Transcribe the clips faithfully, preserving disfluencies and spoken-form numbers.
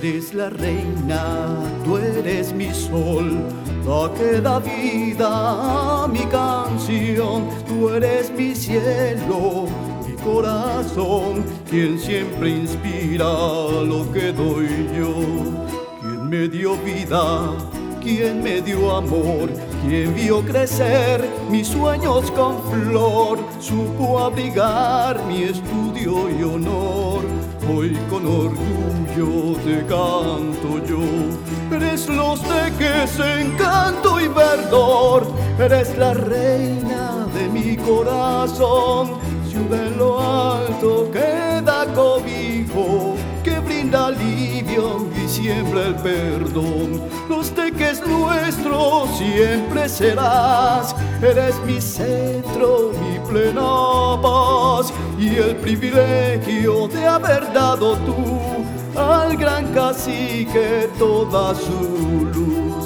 eres la reina, tú eres mi sol, la que da vida a mi canción. Tú eres mi cielo, mi corazón, quien siempre inspira lo que doy yo. Quien me dio vida, quien me dio amor, quien vio crecer mis sueños con flor, supo abrigar mi estudio y honor. Hoy con orgullo te canto yo. Eres los teques, encanto y verdor, eres la reina de mi corazón, ciudad en lo alto que da cobijo, que brinda alivio y siembra el perdón. Los teques nuestros siempre serás, eres mi centro, mi plena paz, y el privilegio de haber dado tú al gran cacique toda su luz.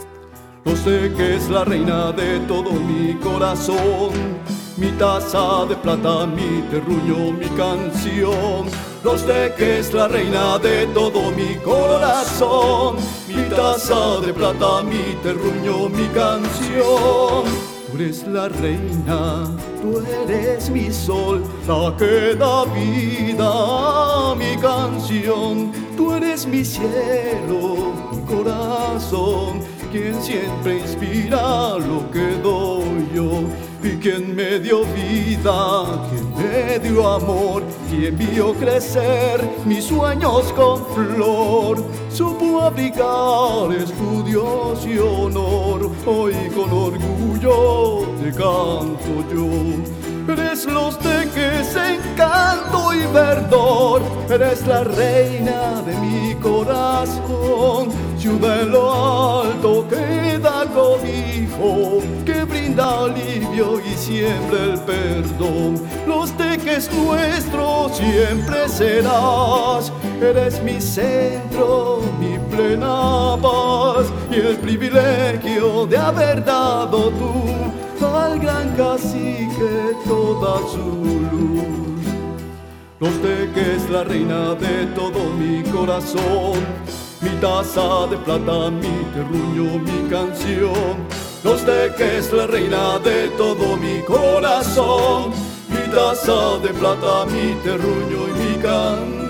Los teques, la reina de todo mi corazón, mi taza de plata, mi terruño, mi canción. Los teques, la reina de todo mi corazón, mi taza de plata, mi terruño, mi canción. Tú eres la reina, tú eres mi sol, la que da vida a mi canción. Tú eres mi cielo, mi corazón, quien siempre inspira lo que doy yo. Y quien me dio vida, quien me dio amor, quien vio crecer mis sueños con flor, supo abrigar estudios y honor. Hoy con orgullo te canto yo. Eres los teques, encanto y verdor, eres la reina de mi corazón, ciudad en lo alto que da cobijo, que brinda alivio y siembra el perdón. Los teques nuestros siempre serás, eres mi centro, mi plena paz, y el privilegio de haber dado tú al gran cacique toda su luz. Los teques, la reina de todo mi corazón, mi taza de plata, mi terruño, mi canción. Los teques, la reina de todo mi corazón, mi taza de plata, mi terruño y mi canción.